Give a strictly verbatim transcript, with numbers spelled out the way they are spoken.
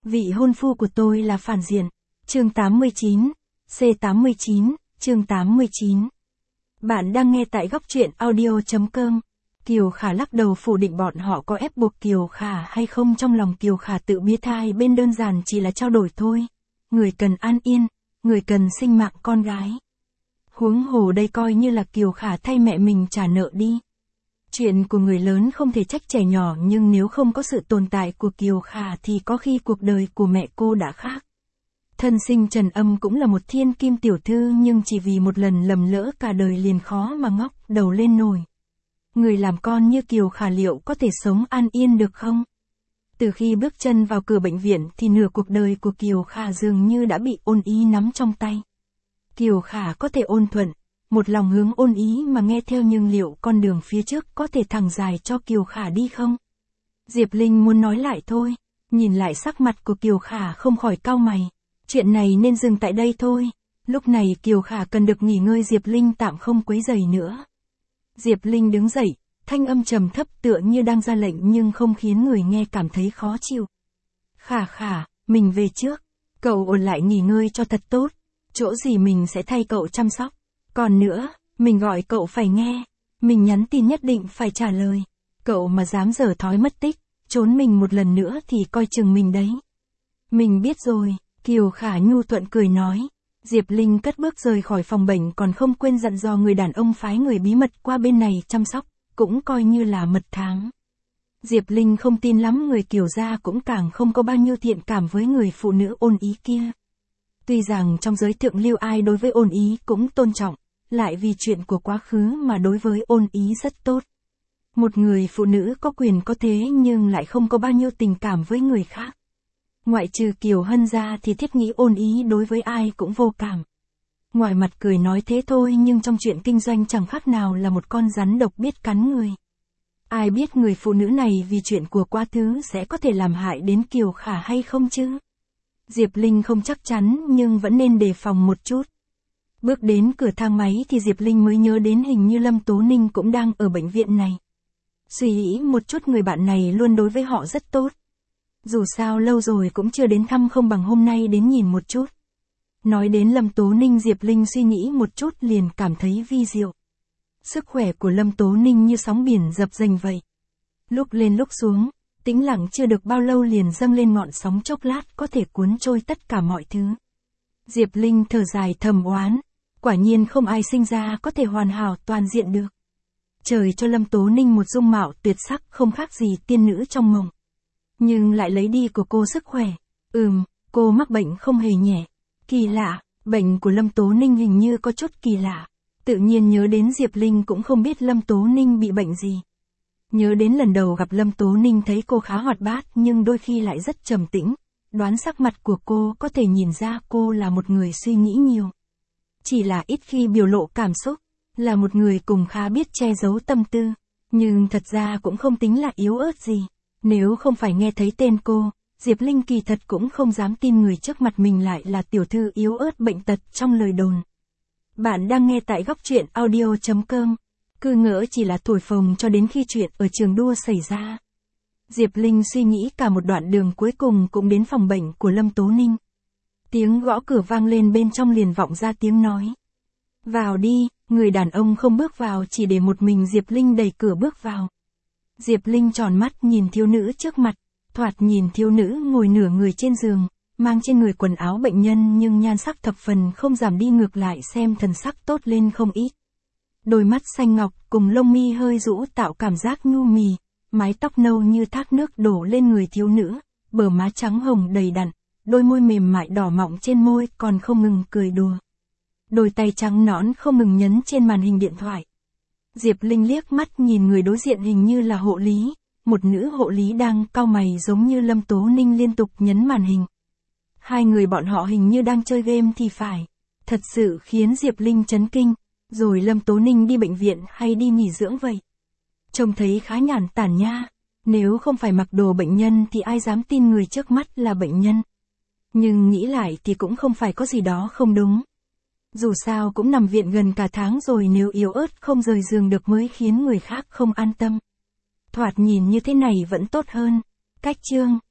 Vị hôn phu của tôi là phản diện. Chương tám mươi chín. C tám mươi chín, chương tám mươi chín. Bạn đang nghe tại góc truyện audio chấm com. Kiều Khả lắc đầu phủ định bọn họ có ép buộc Kiều Khả hay không, trong lòng Kiều Khả tự biết hai bên đơn giản chỉ là trao đổi thôi. Người cần an yên, người cần sinh mạng con gái. Huống hồ đây coi như là Kiều Khả thay mẹ mình trả nợ đi. Chuyện của người lớn không thể trách trẻ nhỏ, nhưng nếu không có sự tồn tại của Kiều Khả thì có khi cuộc đời của mẹ cô đã khác. Thân sinh Trần Âm cũng là một thiên kim tiểu thư, nhưng chỉ vì một lần lầm lỡ cả đời liền khó mà ngóc đầu lên nổi. Người làm con như Kiều Khả liệu có thể sống an yên được không? Từ khi bước chân vào cửa bệnh viện thì nửa cuộc đời của Kiều Khả dường như đã bị ôn ý nắm trong tay. Kiều Khả có thể ôn thuận, một lòng hướng ôn ý mà nghe theo, nhưng liệu con đường phía trước có thể thẳng dài cho Kiều Khả đi không? Diệp Linh muốn nói lại thôi, nhìn lại sắc mặt của Kiều Khả không khỏi cau mày. Chuyện này nên dừng tại đây thôi. Lúc này Kiều Khả cần được nghỉ ngơi, Diệp Linh tạm không quấy rầy nữa. Diệp Linh đứng dậy, thanh âm trầm thấp tựa như đang ra lệnh nhưng không khiến người nghe cảm thấy khó chịu. Khả Khả, mình về trước. Cậu ở lại nghỉ ngơi cho thật tốt. Chỗ gì mình sẽ thay cậu chăm sóc. Còn nữa, mình gọi cậu phải nghe. Mình nhắn tin nhất định phải trả lời. Cậu mà dám dở thói mất tích, trốn mình một lần nữa thì coi chừng mình đấy. Mình biết rồi. Kiều Khả nhu thuận cười nói. Diệp Linh cất bước rời khỏi phòng bệnh, còn không quên dặn dò người đàn ông phái người bí mật qua bên này chăm sóc, cũng coi như là mật tháng. Diệp Linh không tin lắm người Kiều gia, cũng càng không có bao nhiêu thiện cảm với người phụ nữ ôn ý kia. Tuy rằng trong giới thượng lưu ai đối với ôn ý cũng tôn trọng, lại vì chuyện của quá khứ mà đối với ôn ý rất tốt. Một người phụ nữ có quyền có thế nhưng lại không có bao nhiêu tình cảm với người khác. Ngoại trừ Kiều Hân ra thì thiết nghĩ ôn ý đối với ai cũng vô cảm. Ngoài mặt cười nói thế thôi nhưng trong chuyện kinh doanh chẳng khác nào là một con rắn độc biết cắn người. Ai biết người phụ nữ này vì chuyện của quá khứ sẽ có thể làm hại đến Kiều Khả hay không chứ? Diệp Linh không chắc chắn nhưng vẫn nên đề phòng một chút. Bước đến cửa thang máy thì Diệp Linh mới nhớ đến hình như Lâm Tố Ninh cũng đang ở bệnh viện này. Suy nghĩ một chút, người bạn này luôn đối với họ rất tốt. Dù sao lâu rồi cũng chưa đến thăm, không bằng hôm nay đến nhìn một chút. Nói đến Lâm Tố Ninh, Diệp Linh suy nghĩ một chút liền cảm thấy vi diệu. Sức khỏe của Lâm Tố Ninh như sóng biển dập dềnh vậy. Lúc lên lúc xuống, tĩnh lặng chưa được bao lâu liền dâng lên ngọn sóng chốc lát có thể cuốn trôi tất cả mọi thứ. Diệp Linh thở dài thầm oán, quả nhiên không ai sinh ra có thể hoàn hảo toàn diện được. Trời cho Lâm Tố Ninh một dung mạo tuyệt sắc không khác gì tiên nữ trong mộng. Nhưng lại lấy đi của cô sức khỏe. Ừm, cô mắc bệnh không hề nhẹ. Kỳ lạ, bệnh của Lâm Tố Ninh hình như có chút kỳ lạ. Tự nhiên nhớ đến Diệp Linh cũng không biết Lâm Tố Ninh bị bệnh gì. Nhớ đến lần đầu gặp Lâm Tố Ninh thấy cô khá hoạt bát nhưng đôi khi lại rất trầm tĩnh. Đoán sắc mặt của cô có thể nhìn ra cô là một người suy nghĩ nhiều. Chỉ là ít khi biểu lộ cảm xúc, là một người cùng khá biết che giấu tâm tư. Nhưng thật ra cũng không tính là yếu ớt gì. Nếu không phải nghe thấy tên cô, Diệp Linh kỳ thật cũng không dám tin người trước mặt mình lại là tiểu thư yếu ớt bệnh tật trong lời đồn. Bạn đang nghe tại góc truyện audio chấm com. Cứ ngỡ chỉ là thổi phồng cho đến khi chuyện ở trường đua xảy ra. Diệp Linh suy nghĩ cả một đoạn đường, cuối cùng cũng đến phòng bệnh của Lâm Tố Ninh. Tiếng gõ cửa vang lên, bên trong liền vọng ra tiếng nói. Vào đi. Người đàn ông không bước vào, chỉ để một mình Diệp Linh đẩy cửa bước vào. Diệp Linh tròn mắt nhìn thiếu nữ trước mặt, thoạt nhìn thiếu nữ ngồi nửa người trên giường, mang trên người quần áo bệnh nhân nhưng nhan sắc thập phần không giảm đi, ngược lại xem thần sắc tốt lên không ít. Đôi mắt xanh ngọc cùng lông mi hơi rũ tạo cảm giác nhu mì, mái tóc nâu như thác nước đổ lên người thiếu nữ, bờ má trắng hồng đầy đặn, đôi môi mềm mại đỏ mọng trên môi còn không ngừng cười đùa. Đôi tay trắng nõn không ngừng nhấn trên màn hình điện thoại. Diệp Linh liếc mắt nhìn người đối diện, hình như là hộ lý, một nữ hộ lý đang cau mày giống như Lâm Tố Ninh liên tục nhấn màn hình. Hai người bọn họ hình như đang chơi game thì phải. Thật sự khiến Diệp Linh chấn kinh, rồi Lâm Tố Ninh đi bệnh viện hay đi nghỉ dưỡng vậy? Trông thấy khá nhàn tản nha, nếu không phải mặc đồ bệnh nhân thì ai dám tin người trước mắt là bệnh nhân. Nhưng nghĩ lại thì cũng không phải có gì đó không đúng. Dù sao cũng nằm viện gần cả tháng rồi, nếu yếu ớt không rời giường được mới khiến người khác không an tâm. Thoạt nhìn như thế này vẫn tốt hơn. Cách chương.